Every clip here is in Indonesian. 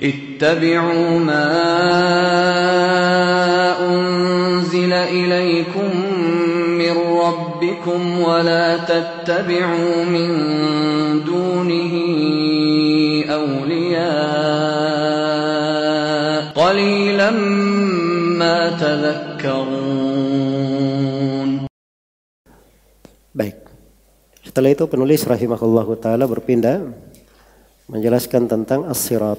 اتبعوا ما أنزل إليكم من ربكم ولا تتبعوا من دونه أولياء قليلا ما تذكرون. Baik. Setelah itu penulis rahimahullahu taala berpindah menjelaskan tentang as-sirat.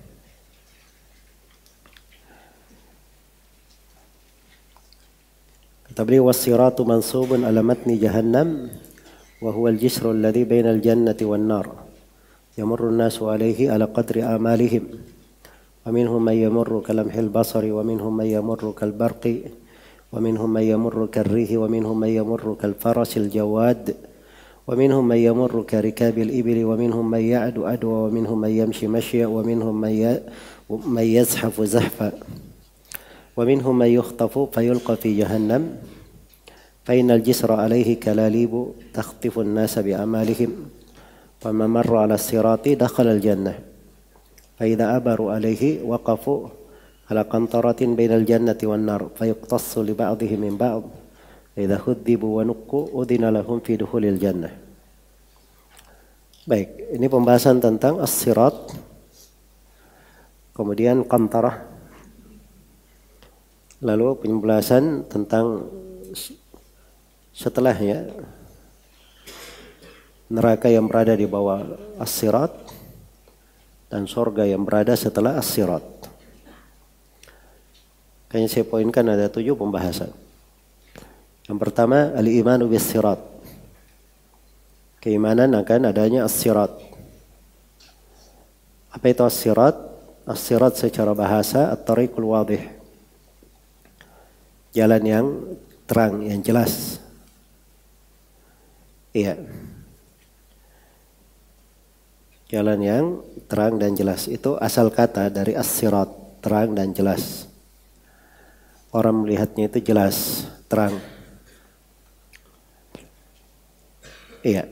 Kata beliau, was-siratu mansubun ala matni jahannam wa huwa al-jisru alladhi baina al-jannati wan-nar. Yamurru an-nasu alayhi ala qadri amalihim. Wa minhum man yamurru kalamhil basari wa minhum man yamurru kal-barqi wa minhum man yamurru kar-rihi wa minhum man yamurru kal-farasil jawad. ومنهم من يمر كركاب الإبل ومنهم من يعد أدوى ومنهم من يمشي مشيا ومنهم من يزحف زحفا ومنهم من يخطف فيلقى في جهنم فإن الجسر عليه كلاليب تخطف الناس بأعمالهم ومن مر على الصراط دخل الجنة فإذا أبروا عليه وقفوا على قنطرة بين الجنة والنار فيقتص لبعضهم من بعض idza hudzibu wa nuqqu udhina lahum fi dukhulil jannah. Baik, ini pembahasan tentang as-sirat. Kemudian qantarah. Lalu penjelasan tentang setelahnya neraka yang berada di bawah as-sirat dan surga yang berada setelah as-sirat. Kayaknya saya poinkan ada 7 pembahasan. Yang pertama, al-imanu bis-sirat. Keimanan akan adanya as-sirat. Apa itu as-sirat? As-sirat secara bahasa at-tariqul wadih. Jalan yang terang, yang jelas. Iya. Jalan yang terang dan jelas. Itu asal kata dari as-sirat, terang dan jelas. Orang melihatnya itu jelas, terang. Iya.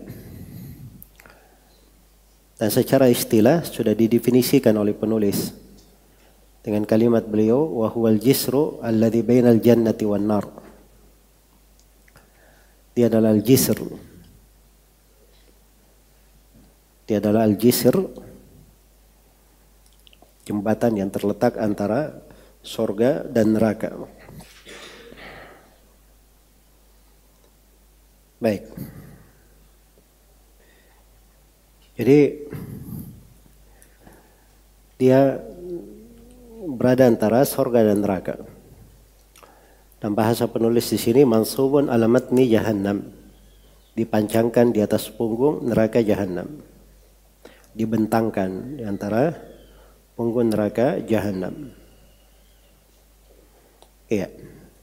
Dan secara istilah sudah didefinisikan oleh penulis dengan kalimat beliau, wa huwal jisru alladhi bainal jannati wan nar. Dia adalah al-jisr. Dia adalah al-jisr, jembatan yang terletak antara surga dan neraka. Baik. Jadi dia berada antara surga dan neraka. Dan bahasa penulis di sini mansubun ala matni jahannam, dipancangkan di atas punggung neraka jahannam, dibentangkan di antara punggung neraka jahannam. Iya.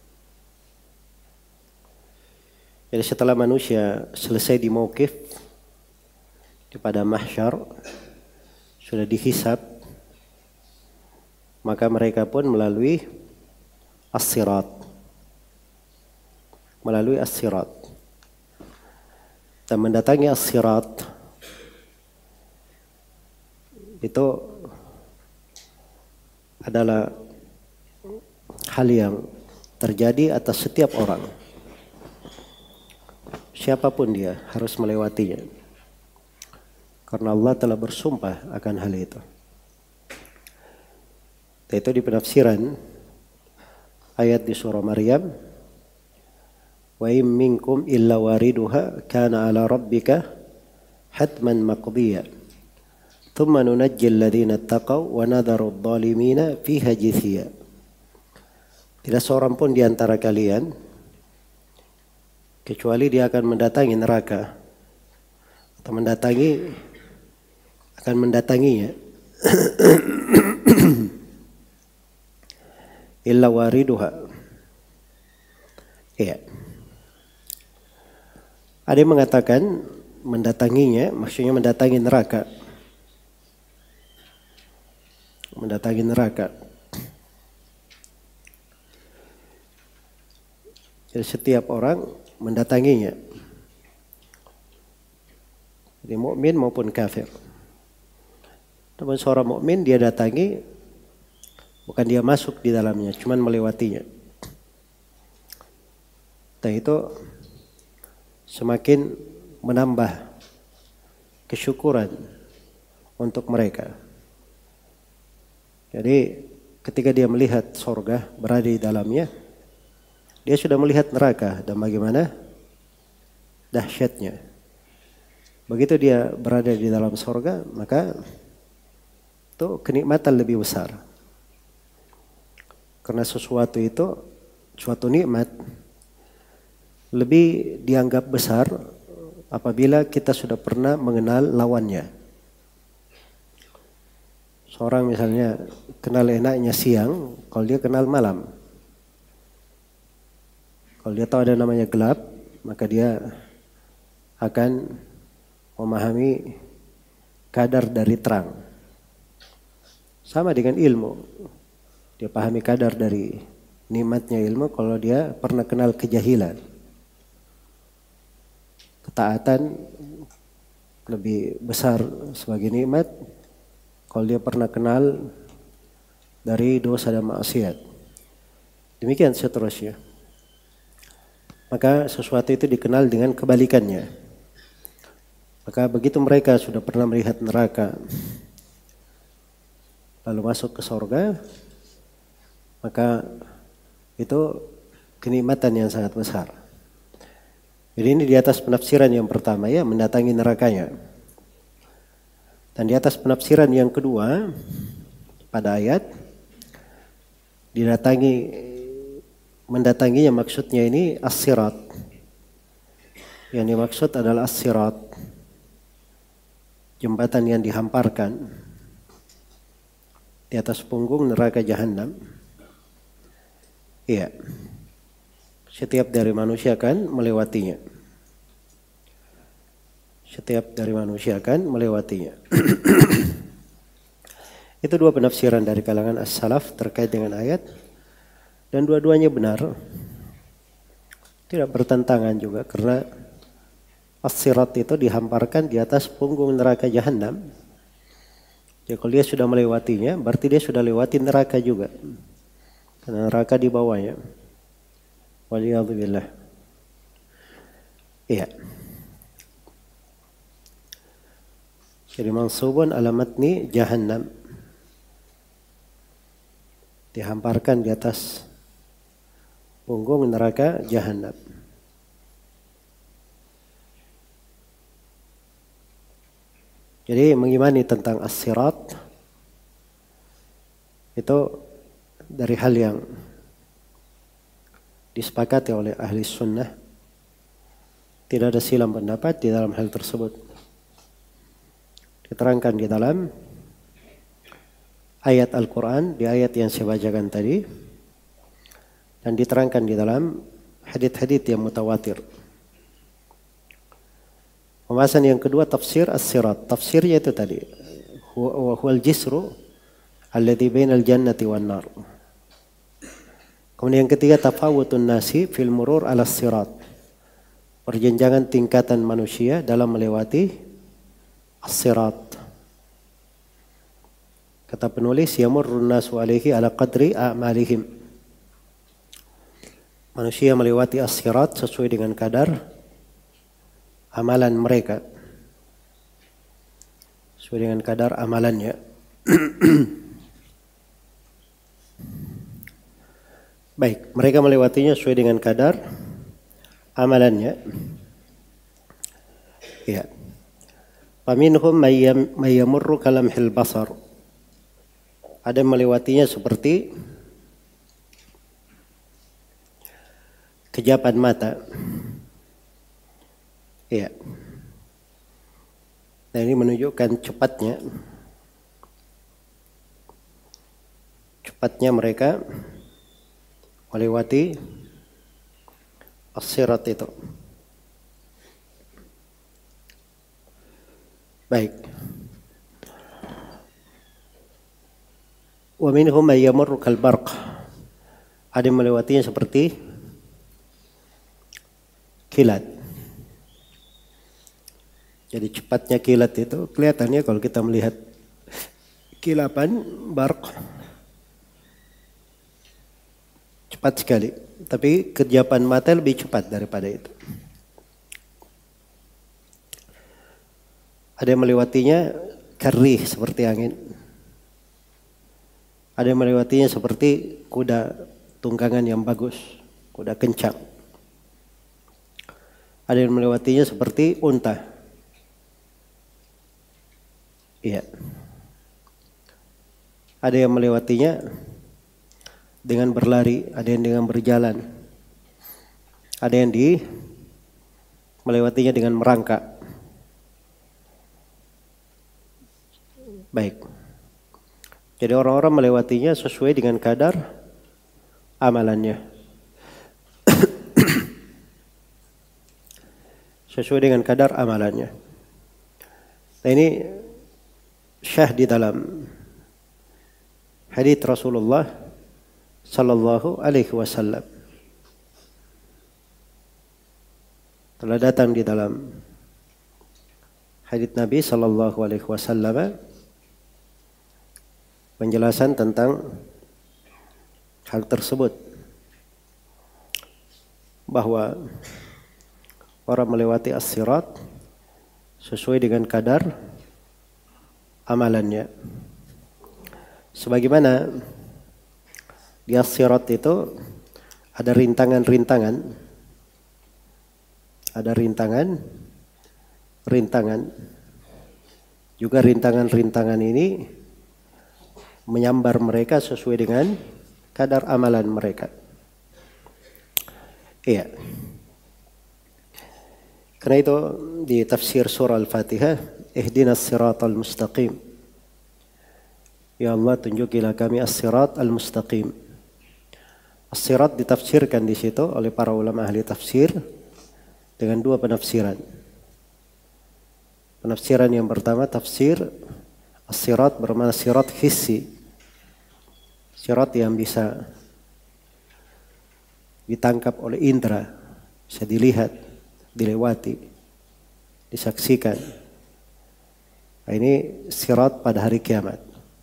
Jadi setelah manusia selesai di mauqif, di pada mahsyar, sudah dihisab, maka mereka pun melalui as-sirat. Melalui as-sirat. Dan mendatangi as-sirat itu adalah hal yang terjadi atas setiap orang. Siapapun dia harus melewatinya. Karena Allah telah bersumpah akan hal itu. Itu di penafsiran ayat di surah Maryam, wa in minkum illa wariduha kana ala rabbika hatman maqdiya thumma nunajjil ladzina taqaw wa nadharu adh-dhalimina fiha jithiya. Tidak seorang pun di antara kalian kecuali dia akan mendatangi neraka atau akan mendatanginya. Illa wariduha. Iya. Ada yang mengatakan mendatanginya, maksudnya mendatangi neraka. Mendatangi neraka. Jadi setiap orang mendatanginya. Jadi mukmin maupun kafir. Namun seorang mukmin dia datangi, bukan dia masuk di dalamnya, cuman melewatinya. Dan itu semakin menambah kesyukuran untuk mereka. Jadi ketika dia melihat surga berada di dalamnya, dia sudah melihat neraka dan bagaimana dahsyatnya. Begitu dia berada di dalam surga, maka itu kenikmatan lebih besar. Karena sesuatu itu, suatu nikmat lebih dianggap besar apabila kita sudah pernah mengenal lawannya. Seorang misalnya kenal enaknya siang, kalau dia kenal malam. Kalau dia tahu ada namanya gelap, maka dia akan memahami kadar dari terang. Sama dengan ilmu. Dia pahami kadar dari nikmatnya ilmu kalau dia pernah kenal kejahilan. Ketaatan lebih besar sebagai nikmat kalau dia pernah kenal dari dosa dan maksiat. Demikian seterusnya. Maka sesuatu itu dikenal dengan kebalikannya. Maka begitu mereka sudah pernah melihat neraka lalu masuk ke surga, maka itu kenikmatan yang sangat besar. Jadi ini di atas penafsiran yang pertama ya, mendatangi nerakanya. Dan di atas penafsiran yang kedua pada ayat mendatanginya maksudnya ini as-sirat. Yang dimaksud adalah as-sirat, jembatan yang dihamparkan di atas punggung neraka jahanam. Iya. Setiap dari manusia akan melewatinya. Setiap dari manusia akan melewatinya. Itu dua penafsiran dari kalangan as-salaf terkait dengan ayat. Dan dua-duanya benar. Tidak bertentangan juga karena as-sirat itu dihamparkan di atas punggung neraka jahanam. Jadi kalau dia sudah melewatinya, berarti dia sudah lewati neraka juga. Karena neraka di bawahnya. Waliyadzubillah. Iya. Jadi mansubun ala matni jahannam. Dihamparkan di atas punggung neraka jahannam. Jadi mengimani tentang as-sirat itu dari hal yang disepakati oleh ahli sunnah. Tidak ada silang pendapat di dalam hal tersebut. Diterangkan di dalam ayat Al-Quran, di ayat yang saya bacakan tadi, dan diterangkan di dalam hadits-hadits yang mutawatir. Pembahasan yang kedua tafsir as-sirat. Tafsirnya itu tadi, huwal jisru alladhi bainal jannati wan nar. Kemudian yang ketiga tafawutun nasi fil murur ala sirat. Perjenjangan tingkatan manusia dalam melewati as-sirat. Kata penulis yamurrun nasu alaihi ala qadri a'malihim. Manusia melewati as-sirat sesuai dengan kadar amalan mereka. Sesuai dengan kadar amalannya. Baik, mereka melewatinya sesuai dengan kadar amalannya. Ya. Faminhum may yamurru kalamhil basar. Ada yang melewatinya seperti kejapan mata. Ya. Nah ini menunjukkan cepatnya mereka melewati as-sirat itu. Baik. Wa minhum may yamurru kal barq. Ada yang melewatinya seperti kilat. Jadi cepatnya kilat itu kelihatannya kalau kita melihat kilapan, barq, cepat sekali. Tapi kerjapan mata lebih cepat daripada itu. Ada yang melewatinya karih seperti angin. Ada yang melewatinya seperti kuda tunggangan yang bagus, kuda kencang. Ada yang melewatinya seperti unta. Iya. Ada yang melewatinya dengan berlari, ada yang dengan berjalan. Ada yang melewatinya dengan merangkak. Baik. Jadi orang-orang melewatinya sesuai dengan kadar amalannya. Sesuai dengan kadar amalannya. Nah, ini syah di dalam hadits Rasulullah sallallahu alaihi wasallam. Telah datang di dalam hadits Nabi sallallahu alaihi wasallam penjelasan tentang hal tersebut, bahwa orang melewati as-sirat sesuai dengan kadar amalannya. Sebagaimana di as-sirat itu ada rintangan-rintangan, ada rintangan, juga rintangan-rintangan ini menyambar mereka sesuai dengan kadar amalan mereka. Iya. Karena itu di tafsir surah Al-Fatihah, ihdinas siratal mustaqim. Ya Allah, tunjukilah kami as-sirat al-mustaqim. As-sirat ditafsirkan di situ oleh para ulama ahli tafsir dengan dua penafsiran. Penafsiran yang pertama, tafsir as-sirat bermakna sirat hissi. Sirat yang bisa ditangkap oleh indera, bisa dilihat, dilewati, disaksikan. Nah, ini sirat pada hari kiamat.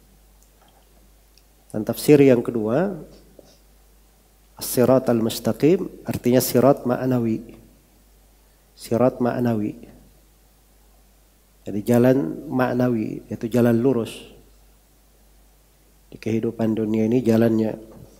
Dan tafsir yang kedua, as-sirat al-mustaqim, artinya sirat ma'nawi. Sirat ma'nawi. Jadi jalan ma'nawi, yaitu jalan lurus. Di kehidupan dunia ini jalannya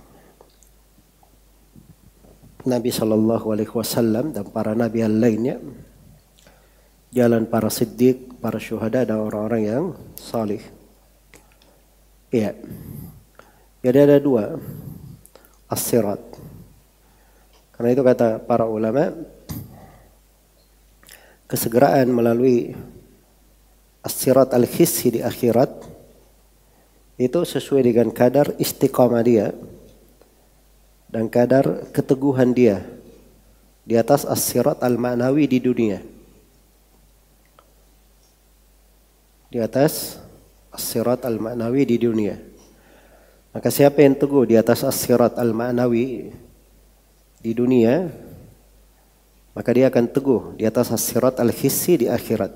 Nabi sallallahu alaihi wasallam dan para nabi yang lainnya, jalan para siddiq, para syuhada dan orang-orang yang salih. Iya. Jadi ada dua as-sirat. Karena itu kata para ulama, kesegeraan melalui as-sirat al-hissi di akhirat itu sesuai dengan kadar istiqamah dia dan kadar keteguhan dia di atas as-sirat al-ma'nawi di dunia. Di atas as-sirat al-ma'nawi di dunia. Maka siapa yang teguh di atas as-sirat al-ma'nawi di dunia, maka dia akan teguh di atas as-sirat al-hissi di akhirat.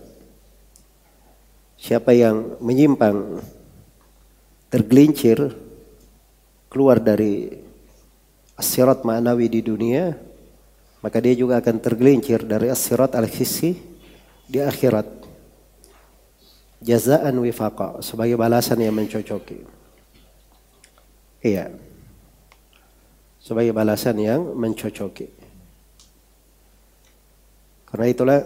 Siapa yang menyimpang, tergelincir, keluar dari as-sirat ma'nawi di dunia, maka dia juga akan tergelincir dari as-sirat al-hissi di akhirat. Jazaan wifaqa, sebagai balasan yang mencocoki. Iya. Sebagai balasan yang mencocoki. Karena itulah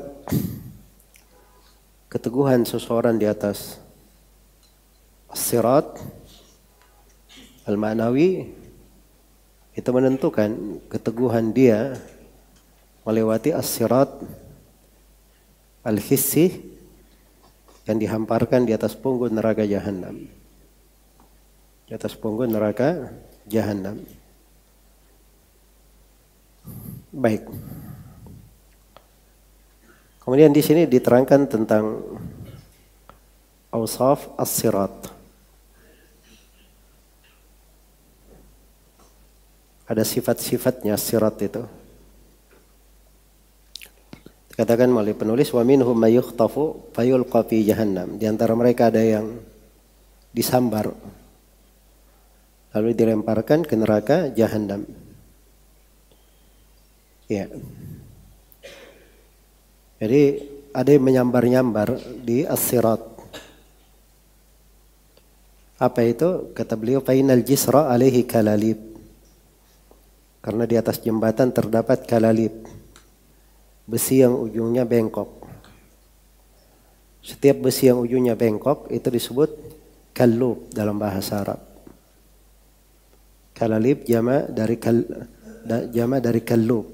keteguhan seseorang di atas as-sirat al-ma'nawi itu menentukan keteguhan dia melewati as-sirat al-hissi yang dihamparkan di atas punggung neraka Jahannam. Di atas punggung neraka Jahannam. Baik. Kemudian di sini diterangkan tentang awsaf as-sirat. Ada sifat-sifatnya sirat itu. Dikatakan oleh penulis, wa minhum may yukhtafu fayulqa fi jahannam. Di antara mereka ada yang disambar lalu dilemparkan ke neraka Jahannam. Ya. Jadi ada yang menyambar-nyambar di as-sirat. Apa itu? Kata beliau, fainal jisra alaihi kalalib. Karena di atas jembatan terdapat kalalib, besi yang ujungnya bengkok. Setiap besi yang ujungnya bengkok itu disebut kalub dalam bahasa Arab. Kalalib jama dari kalub.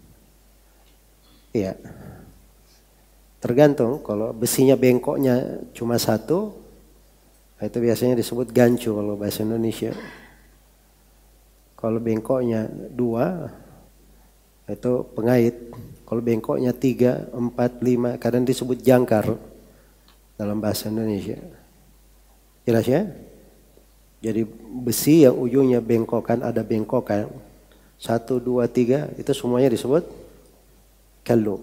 Iya. Tergantung, kalau besinya bengkoknya cuma satu, itu biasanya disebut gancu kalau bahasa Indonesia. Kalau bengkoknya dua, itu pengait. Kalau bengkoknya 3, 4, 5, kadang disebut jangkar dalam bahasa Indonesia. Jelas ya? Jadi besi yang ujungnya bengkokan, ada bengkokan 1, 2, 3, itu semuanya disebut kalub.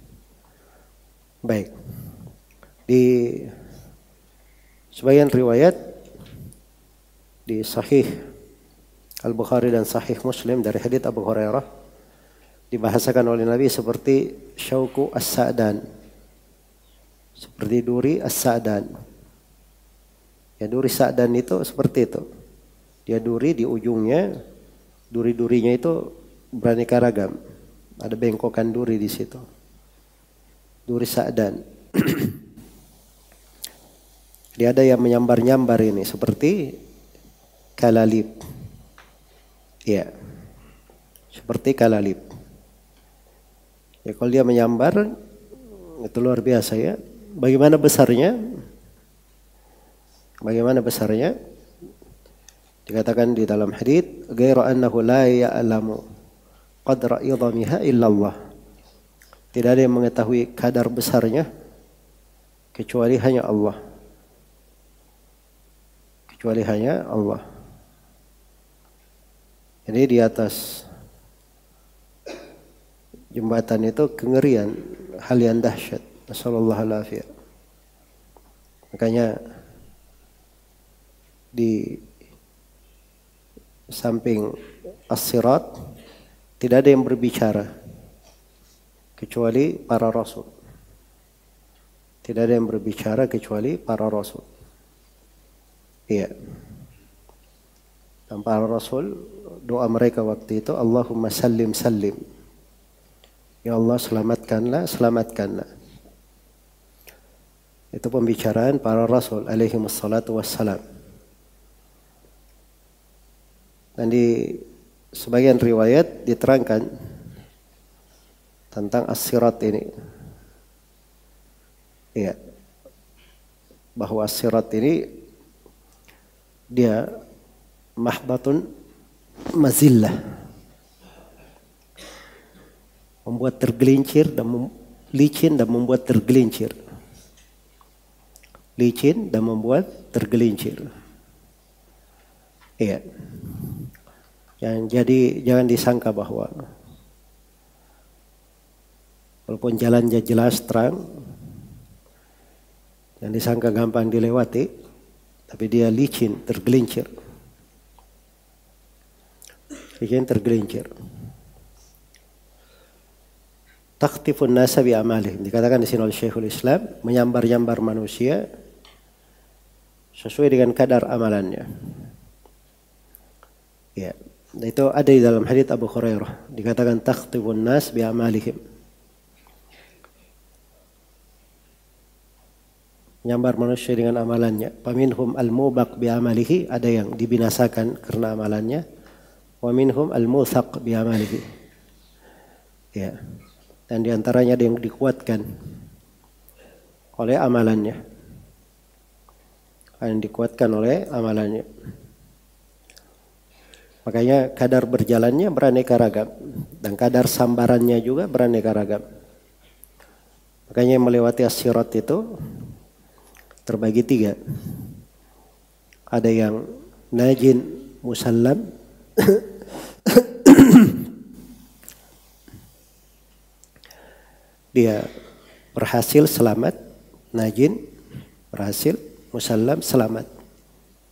Baik. Di sebagian riwayat di Sahih Al-Bukhari dan Sahih Muslim dari hadits Abu Hurairah dibahasakan oleh Nabi seperti syauku as-sa'dan, seperti duri as-sa'dan. Ya, duri sa'dan itu seperti itu. Dia duri di ujungnya, duri-durinya itu beraneka ragam. Ada bengkokan duri di situ. Duri sa'dan. Dia ada yang menyambar-nyambar ini seperti kalalib. Ya. Seperti kalalib. Ya, kalau dia menyambar itu luar biasa ya. Bagaimana besarnya? Bagaimana besarnya? Dikatakan di dalam hadits, "Ghairu annahu la ya'lamu qadra idhamiha illa Allah." Tidak ada yang mengetahui kadar besarnya kecuali hanya Allah. Kecuali hanya Allah. Jadi di atas jembatan itu kengerian, hal yang dahsyat. Nasallallahu alaihi. Makanya di samping as-sirat tidak ada yang berbicara kecuali para rasul. Tidak ada yang berbicara kecuali para rasul. Iya. Dan para rasul, doa mereka waktu itu, Allahumma sallim sallim. Ya Allah, selamatkanlah, selamatkanlah. Itu pembicaraan para rasul alaihi wassalatu wassalam. Dan di sebagian riwayat diterangkan tentang as-sirat ini. Iya. Bahwa as-sirat ini dia mahbatun mazillah. Membuat tergelincir dan licin dan membuat tergelincir. Licin dan membuat tergelincir. Iya. Jadi jangan disangka bahwa walaupun jalannya jelas terang, jangan disangka gampang dilewati, tapi dia licin, tergelincir. Licin, tergelincir. Takhtifun nasa bi amalihim. Dikatakan di sini oleh Syekhul Islam, menyambar-nyambar manusia sesuai dengan kadar amalannya. Ya. Itu ada di dalam hadits Abu Hurairah. Dikatakan takhtifun nas bi amalihim. Menyambar manusia dengan amalannya. Faminhum al-mubaq bi amalihi, ada yang dibinasakan karena amalannya. Wa minhum al-muthaq bi amalihi. Ya. Dan di antaranya ada yang dikuatkan oleh amalannya. Ada yang dikuatkan oleh amalannya. Makanya kadar berjalannya beraneka ragam dan kadar sambarannya juga beraneka ragam. Makanya yang melewati as-sirat itu terbagi 3. Ada yang najin musallam, dia berhasil selamat, najin berhasil, musallam selamat.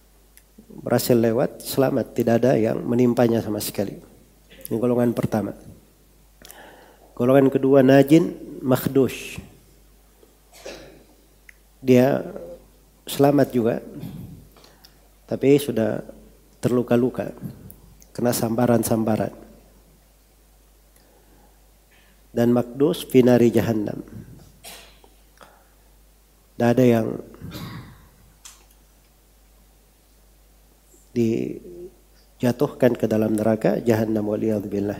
berhasil lewat, selamat, tidak ada yang menimpanya sama sekali. Ini golongan pertama. Golongan kedua najin makhdush. Dia selamat juga, tapi sudah terluka-luka, kena sambaran-sambaran. Dan makdus finari jahannam. Tidak ada yang dijatuhkan ke dalam neraka jahannam, waliyadzubillah.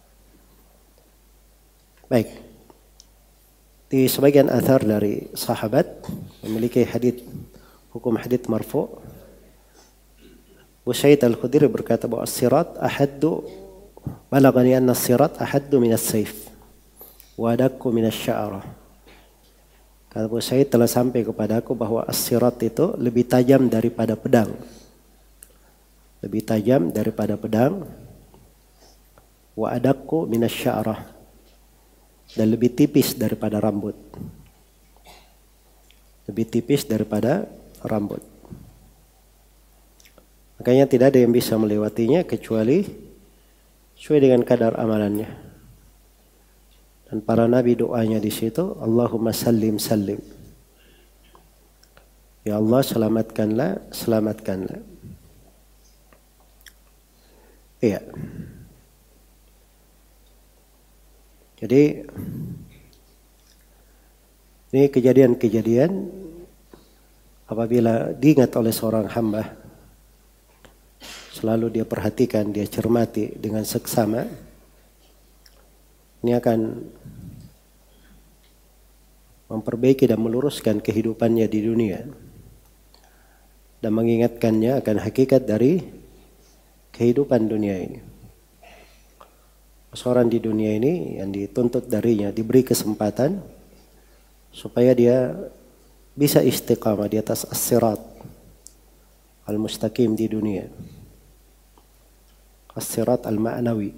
Baik. Di sebagian athar dari sahabat memiliki hadits, hukum hadits marfu'. Abu Sa'id Al-Khudri berkata bahwa as-sirat ahaddu, balagani anna as-sirat ahaddu min as-sayf wa adakku min asy-sya'rah. Kata Abu Sa'id, telah sampai kepadaku bahwa as-sirat itu lebih tajam daripada pedang. Lebih tajam daripada pedang. Wa adakku min asy-sya'rah, dan lebih tipis daripada rambut. Lebih tipis daripada rambut. Makanya tidak ada yang bisa melewatinya kecuali sesuai dengan kadar amalannya. Dan para nabi doanya di situ, Allahumma sallim sallim. Ya Allah, selamatkanlah, selamatkanlah. Iya. Jadi ini kejadian-kejadian apabila diingat oleh seorang hamba, selalu dia perhatikan, dia cermati dengan seksama, ini akan memperbaiki dan meluruskan kehidupannya di dunia dan mengingatkannya akan hakikat dari kehidupan dunia ini. Seorang di dunia ini yang dituntut darinya diberi kesempatan supaya dia bisa istiqamah di atas as-sirat al-mustaqim di dunia, as-sirat al-ma'nawi,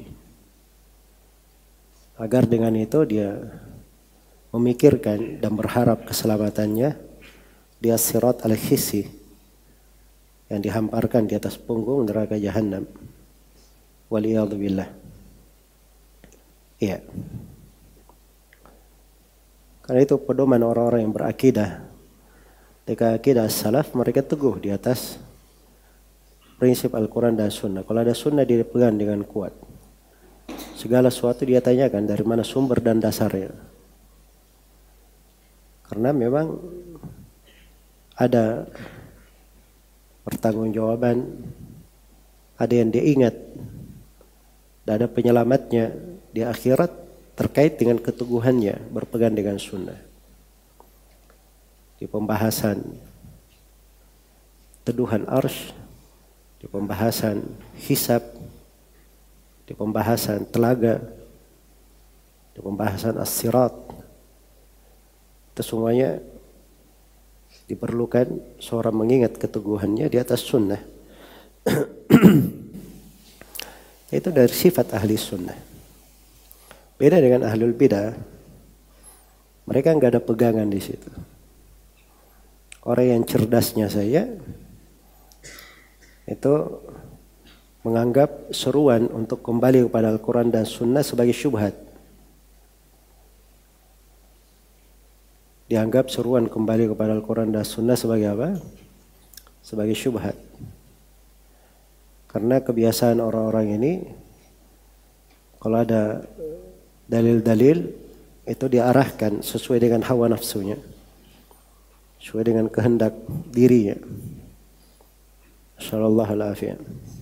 agar dengan itu dia memikirkan dan berharap keselamatannya di as-sirat al-hissi yang dihamparkan di atas punggung neraka jahannam, waliyadzubillah. Iya. Karena itu pedoman orang-orang yang berakidah. Ketika akidah salaf, mereka teguh di atas prinsip Al-Quran dan Sunnah. Kalau ada Sunnah dia pegang dengan kuat. Segala sesuatu dia tanyakan dari mana sumber dan dasarnya. Karena memang ada pertanggungjawaban, ada yang dia ingat, dan ada penyelamatnya di akhirat terkait dengan keteguhannya berpegang dengan sunnah. Di pembahasan teduhan arsy, di pembahasan hisab, di pembahasan telaga, di pembahasan as-sirat, itu semuanya diperlukan seorang mengingat keteguhannya di atas sunnah. Itu dari sifat ahli sunnah. Beda dengan ahlul bidah, mereka nggak ada pegangan di situ. Orang yang cerdasnya saya itu menganggap seruan untuk kembali kepada Al-Quran dan Sunnah sebagai syubhat. Dianggap seruan kembali kepada Al-Quran dan Sunnah sebagai apa? Sebagai syubhat. Karena kebiasaan orang-orang ini, kalau ada dalil-dalil itu diarahkan sesuai dengan hawa nafsunya, sesuai dengan kehendak dirinya. Insyaallah al-afiyah.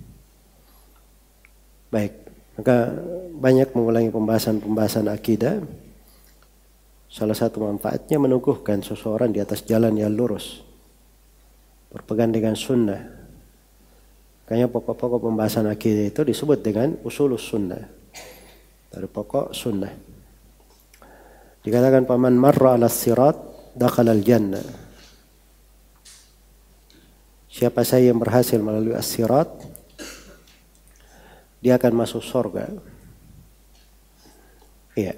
Baik, maka banyak mengulangi pembahasan-pembahasan akidah. Salah satu manfaatnya meneguhkan seseorang di atas jalan yang lurus, berpegang dengan sunnah. Makanya pokok-pokok pembahasan akidah itu disebut dengan usulus sunnah, dari pokok sunnah. Dikatakan paman marra ala sirat dakhala al-jannah. Siapa saja yang berhasil melalui as-sirat, dia akan masuk surga. Iya.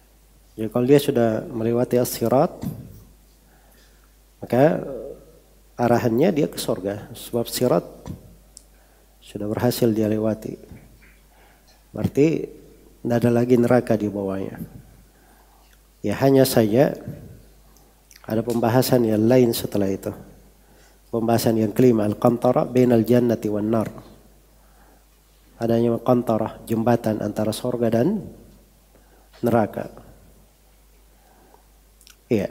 Jadi kalau dia sudah melewati as-sirat, maka arahannya dia ke surga, sebab sirat sudah berhasil dia lewati. Berarti tidak ada lagi neraka di bawahnya. Ya hanya saja ada pembahasan yang lain setelah itu. Pembahasan yang kelima, al-qantara bainal jannati wan nar. Adanya qantara, jembatan antara surga dan neraka. Iya.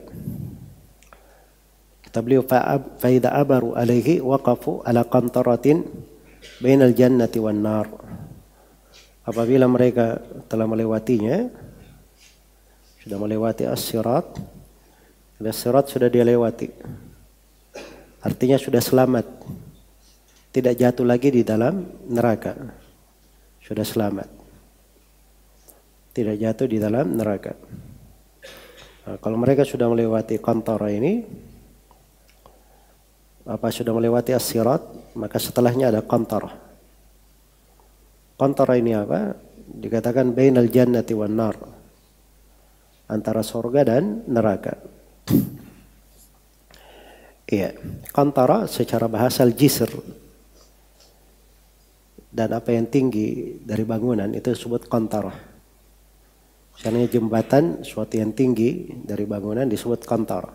Kata beliau, fa idza abaru alaihi waqafu ala qantaratin bainal jannati wan nar. Apabila mereka telah melewatinya, sudah melewati as-sirat, as-sirat sudah dia lewati. Artinya sudah selamat. Tidak jatuh lagi di dalam neraka. Sudah selamat. Tidak jatuh di dalam neraka. Nah, kalau mereka sudah melewati qantara ini, sudah melewati as-sirat, maka setelahnya ada qantara. Qantara ini apa? Dikatakan bainal jannati wan nar. Antara surga dan neraka. Iya, qantara secara bahasa al-jisr. Dan apa yang tinggi dari bangunan itu disebut qantara. Misalnya jembatan, suatu yang tinggi dari bangunan disebut qantara.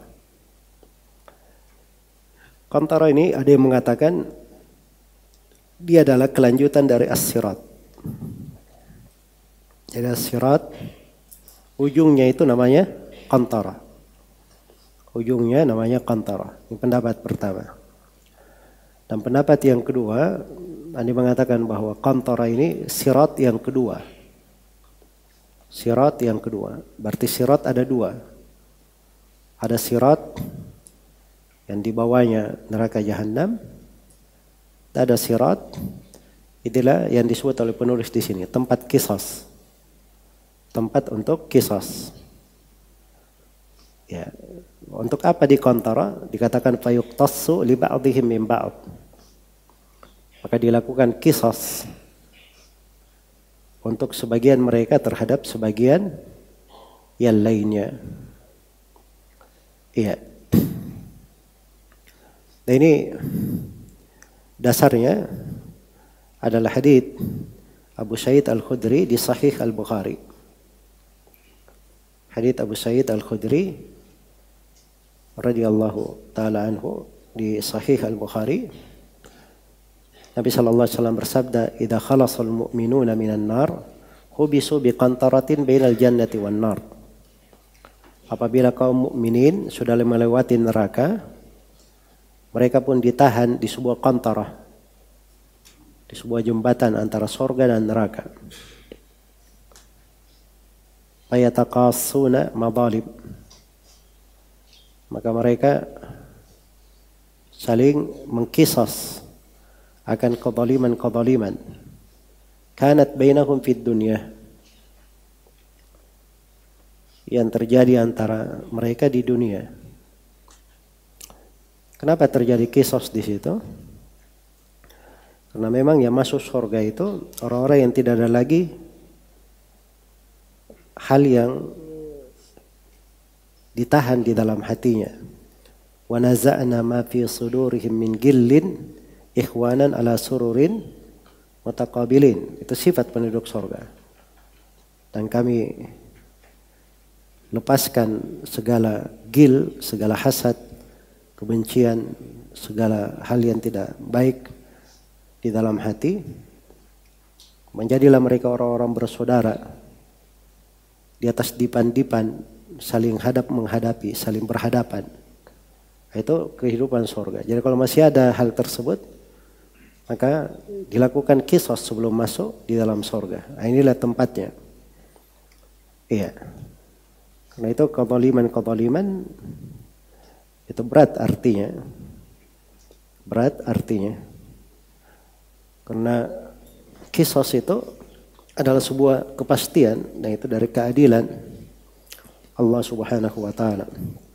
Qantara ini ada yang mengatakan dia adalah kelanjutan dari as-sirat. Jadi as-sirat ujungnya itu namanya qantara. Ujungnya namanya qantara. Ini pendapat pertama. Dan pendapat yang kedua, ada yang mengatakan bahwa qantara ini sirat yang kedua. Sirat yang kedua. Berarti sirat ada dua. Ada sirat yang di bawahnya neraka jahanam. Ada sirat, itulah yang disebut oleh penulis di sini, tempat qisas. Tempat untuk qisas. Ya, untuk apa di qantara? Dikatakan fayuqtassu li ba'dihim min ba'd. Maka dilakukan qisas untuk sebagian mereka terhadap sebagian yang lainnya. Iya. Nah ini dasarnya adalah hadits Abu Sa'id Al-Khudri di Sahih Al-Bukhari. Hadits Abu Sa'id Al-Khudri radhiyallahu taala anhu di Sahih Al-Bukhari. Nabi sallallahu alaihi wasallam bersabda, "Idza khalasal mu'minuna minan nar, hubisu biqantaratin bainal jannati wan nar." Apabila kaum mukminin sudah melewati neraka, mereka pun ditahan di sebuah qantarah, di sebuah jembatan antara surga dan neraka. Fayataqassuna madalib. Maka mereka saling mengkisas akan kezaliman-kezaliman kanat bainahum fid dunya, yang terjadi antara mereka di dunia. Kenapa terjadi kisos di situ? Karena memang yang masuk surga itu orang-orang yang tidak ada lagi hal yang ditahan di dalam hatinya. Wa naza'na ma fi sudurihim min gillin ikhwanan ala sururin mutaqabilin. Itu sifat penduduk surga. Dan kami lepaskan segala gil, segala hasad, kebencian, segala hal yang tidak baik di dalam hati. Menjadilah mereka orang-orang bersaudara di atas dipan-dipan, saling hadap menghadapi, saling berhadapan. Itu kehidupan surga. Jadi kalau masih ada hal tersebut, maka dilakukan kisos sebelum masuk di dalam surga. Nah, inilah tempatnya. Iya. Karena itu kezaliman itu berat artinya. Berat artinya. Karena kisos itu adalah sebuah kepastian, dan itu dari keadilan Allah Subhanahu wa taala.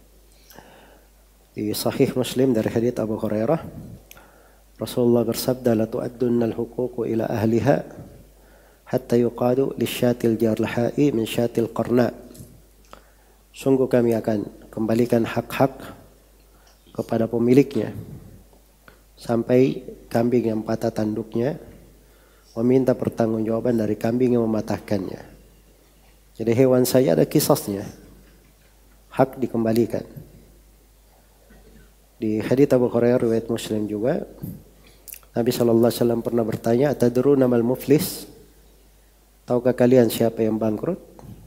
Di Sahih Muslim dari hadits Abu Hurairah, Rasulullah bersabda, "La tu'addunna al-huquq ila ahliha hatta yuqadu lisyatil jarlaha'i min syatil qarna." Sungguh kami akan kembalikan hak-hak kepada pemiliknya sampai kambing yang patah tanduknya meminta pertanggungjawaban dari kambing yang mematahkannya. Jadi hewan saja ada kisasnya, hak dikembalikan. Di hadits Abu Hurairah riwayat Muslim juga, Nabi SAW pernah bertanya, "Atadruna mal muflis?" Tahukah kalian siapa yang bangkrut?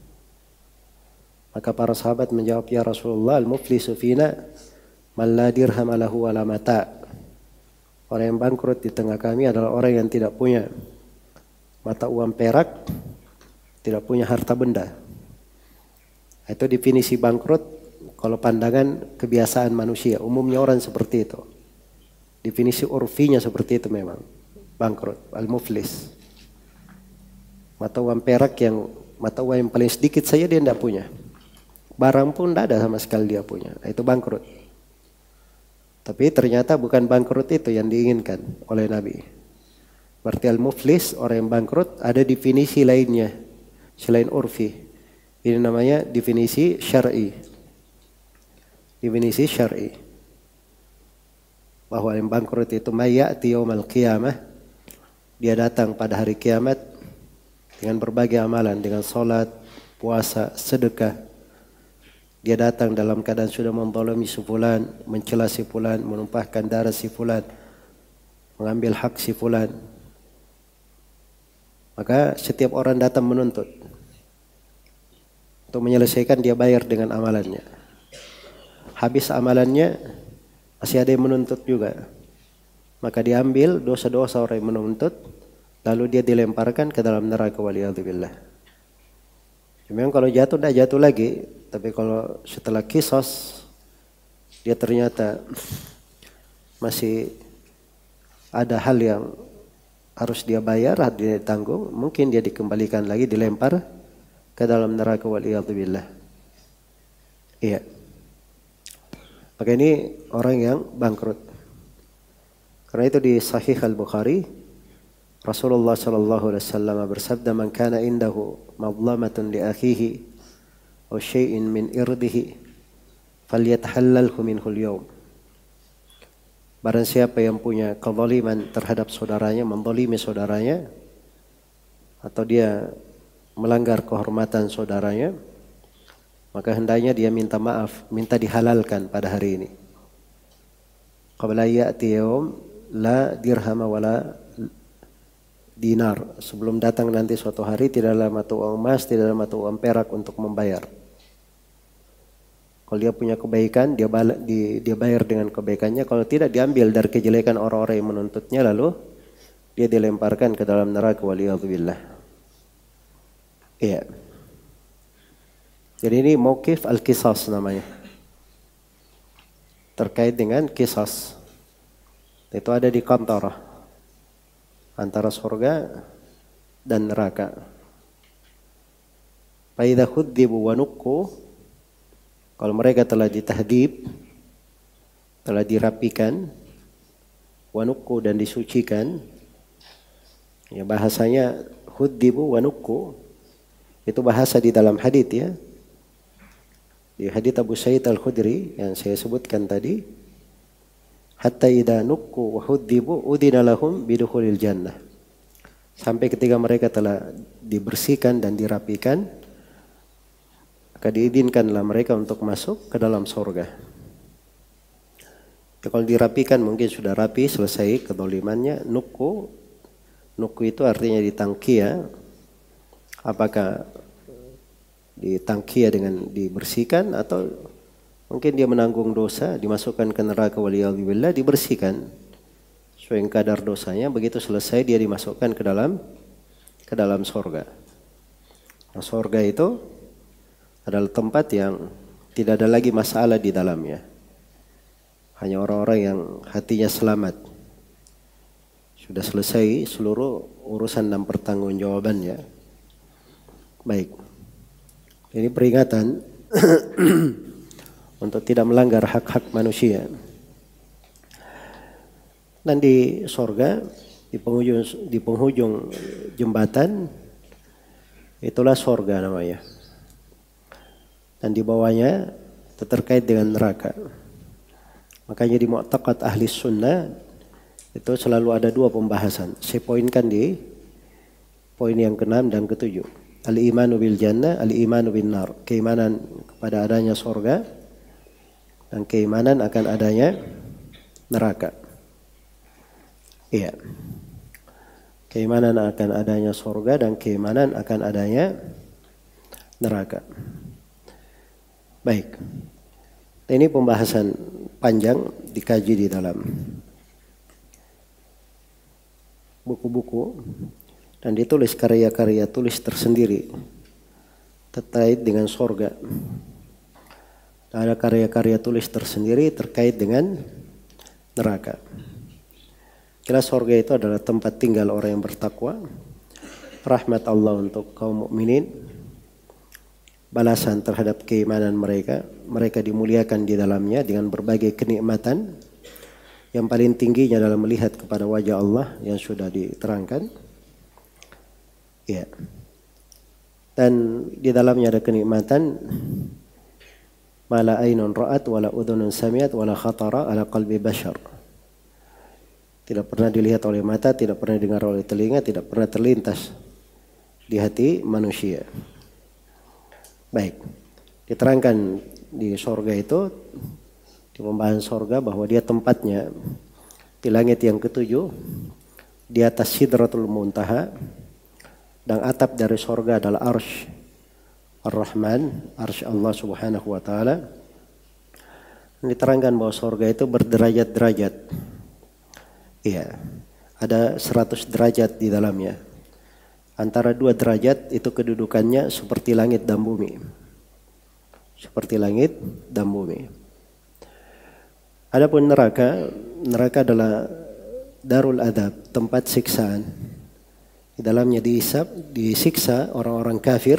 Maka para sahabat menjawab, "Ya Rasulullah, al-muflisu fina man la dirham lahu wala mata." Orang yang bangkrut di tengah kami adalah orang yang tidak punya mata uang perak, tidak punya harta benda. Itu definisi bangkrut kalau pandangan kebiasaan manusia. Umumnya orang seperti itu. Definisi urfinya seperti itu memang. Bangkrut, al-muflis. Mata uang perak mata uang yang paling sedikit saja dia tidak punya. Barang pun tidak ada sama sekali dia punya. Itu bangkrut. Tapi ternyata bukan bangkrut itu yang diinginkan oleh Nabi. Berarti al-muflis, orang yang bangkrut, ada definisi lainnya selain urfi. Ini namanya definisi syar'i. Definisi syar'i. Bahwa yang bangkrut itu mayyati yaumal qiyamah. Dia datang pada hari kiamat dengan berbagai amalan, dengan salat, puasa, sedekah. Dia datang dalam keadaan sudah menzalimi si fulan, mencela si fulan, menumpahkan darah si fulan, mengambil hak si fulan. Maka setiap orang datang menuntut. Untuk menyelesaikan dia bayar dengan amalannya. Habis amalannya masih ada yang menuntut juga. Maka diambil dosa-dosa orang yang menuntut, lalu dia dilemparkan ke dalam neraka waliyadzubillah. Memang kalau jatuh tidak jatuh lagi, tapi kalau setelah kisos dia ternyata masih ada hal yang harus dia bayar, harus dia tanggung, mungkin dia dikembalikan lagi, dilempar ke dalam neraka waliyadzubillah. Iya. Maka ini orang yang bangkrut. Karena itu di Sahih Al-Bukhari Rasulullah sallallahu alaihi wasallam bersabda, "Man kana indahu madlamatun li akhihi aw syai'in min irdihi falyatahallalhu minhu al-yawm." Barang siapa yang punya kezaliman terhadap saudaranya, menzalimi saudaranya, atau dia melanggar kehormatan saudaranya, maka hendaknya dia minta maaf, minta dihalalkan pada hari ini. Qabla ya'ti yawm la dirham wala dinar, sebelum datang nanti suatu hari tidak ada mata uang emas, tidak ada mata uang perak untuk membayar. Kalau dia punya kebaikan, dia bayar dengan kebaikannya. Kalau tidak, diambil dari kejelekan orang-orang yang menuntutnya, lalu dia dilemparkan ke dalam neraka waliyadzubillah. Iya. Jadi ini mauqif al-qisas namanya. Terkait dengan qisas. Itu ada di kantorah antara surga dan neraka. Fa idza khudzibu wa nuqqu, kalau mereka telah ditahdib, telah dirapikan, wa nuqqu dan disucikan. Ya, bahasanya khudzibu wa nuqqu itu bahasa di dalam hadits ya. Di hadits Abu Sa'id Al-Khudri yang saya sebutkan tadi, hatta idza nuqqu wa hudzibu udina lahum bidukhulil jannah. Sampai ketika mereka telah dibersihkan dan dirapikan, maka diizinkanlah mereka untuk masuk ke dalam surga. Ya, kalau dirapikan mungkin sudah rapi, selesai kezalimannya. Nuqqu itu artinya ditangkia. Apakah ditangkia dengan dibersihkan, atau mungkin dia menanggung dosa, dimasukkan ke neraka waliyadzubillah, dibersihkan sesuai kadar dosanya. Begitu selesai dia dimasukkan ke dalam surga. Nah, surga itu adalah tempat yang tidak ada lagi masalah di dalamnya. Hanya orang-orang yang hatinya selamat. Sudah selesai seluruh urusan dan pertanggungjawabannya. Baik. Ini peringatan untuk tidak melanggar hak-hak manusia. Dan di surga, di penghujung jembatan, itulah surga namanya. Dan di bawahnya itu terkait dengan neraka. Makanya di mu'taqad ahli sunnah, Itu selalu ada dua pembahasan. Saya poinkan di poin yang ke-6 dan ke-7. Al-imanu bil jannah, al-imanu bin nar. Keimanan kepada adanya surga dan keimanan akan adanya neraka. Iya. Keimanan akan adanya surga dan keimanan akan adanya neraka. Baik. Ini pembahasan panjang dikaji di dalam buku-buku dan ditulis karya-karya tulis tersendiri terkait dengan surga. Ada karya-karya tulis tersendiri terkait dengan neraka. Kira surga itu adalah tempat tinggal orang yang bertakwa, rahmat Allah untuk kaum mukminin, balasan terhadap keimanan mereka. Mereka dimuliakan di dalamnya dengan berbagai kenikmatan. Yang paling tingginya adalah melihat kepada wajah Allah yang sudah diterangkan. Ya. Dan di dalamnya ada kenikmatan mala ainun ra'at wala udhunun sami'at wala khatara ala qalbi bashar. Tidak pernah dilihat oleh mata, tidak pernah dengar oleh telinga, tidak pernah terlintas di hati manusia. Baik. Diterangkan di surga itu, di pembahasan surga, bahwa dia tempatnya di langit yang ke-7, di atas Sidratul Muntaha, dan atap dari surga adalah Arsy Ar-Rahman, Arsy Allah Subhanahu wa taala. Diterangkan bahwa surga itu berderajat-derajat. Iya, ada 100 derajat di dalamnya. Antara 2 derajat itu kedudukannya seperti langit dan bumi. Seperti langit dan bumi. Adapun neraka, neraka adalah darul adab, tempat siksaan. Di dalamnya disiksa orang-orang kafir.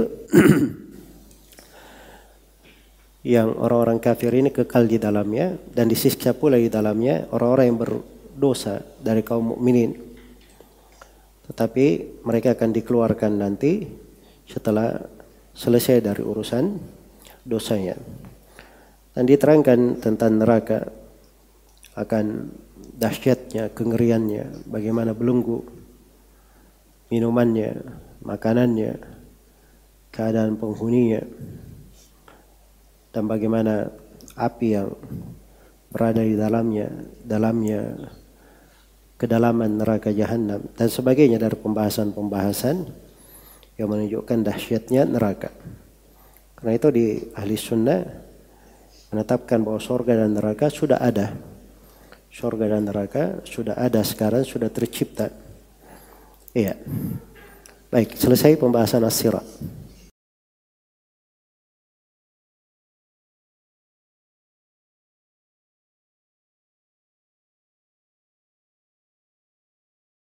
Yang orang-orang kafir ini kekal di dalamnya, dan disiksa pula di dalamnya orang-orang yang berdosa dari kaum mukminin. Tetapi mereka akan dikeluarkan nanti setelah selesai dari urusan dosanya. Dan diterangkan tentang neraka, akan dahsyatnya, kengeriannya, bagaimana belenggu minumannya, makanannya, keadaan penghuninya, dan bagaimana api yang berada di dalamnya kedalaman neraka jahanam dan sebagainya dari pembahasan-pembahasan yang menunjukkan dahsyatnya neraka. Karena itu di ahli sunnah menetapkan bahwa surga dan neraka sudah ada. Surga dan neraka sudah ada sekarang, sudah tercipta. Iya. Baik, selesai pembahasan as-sirat.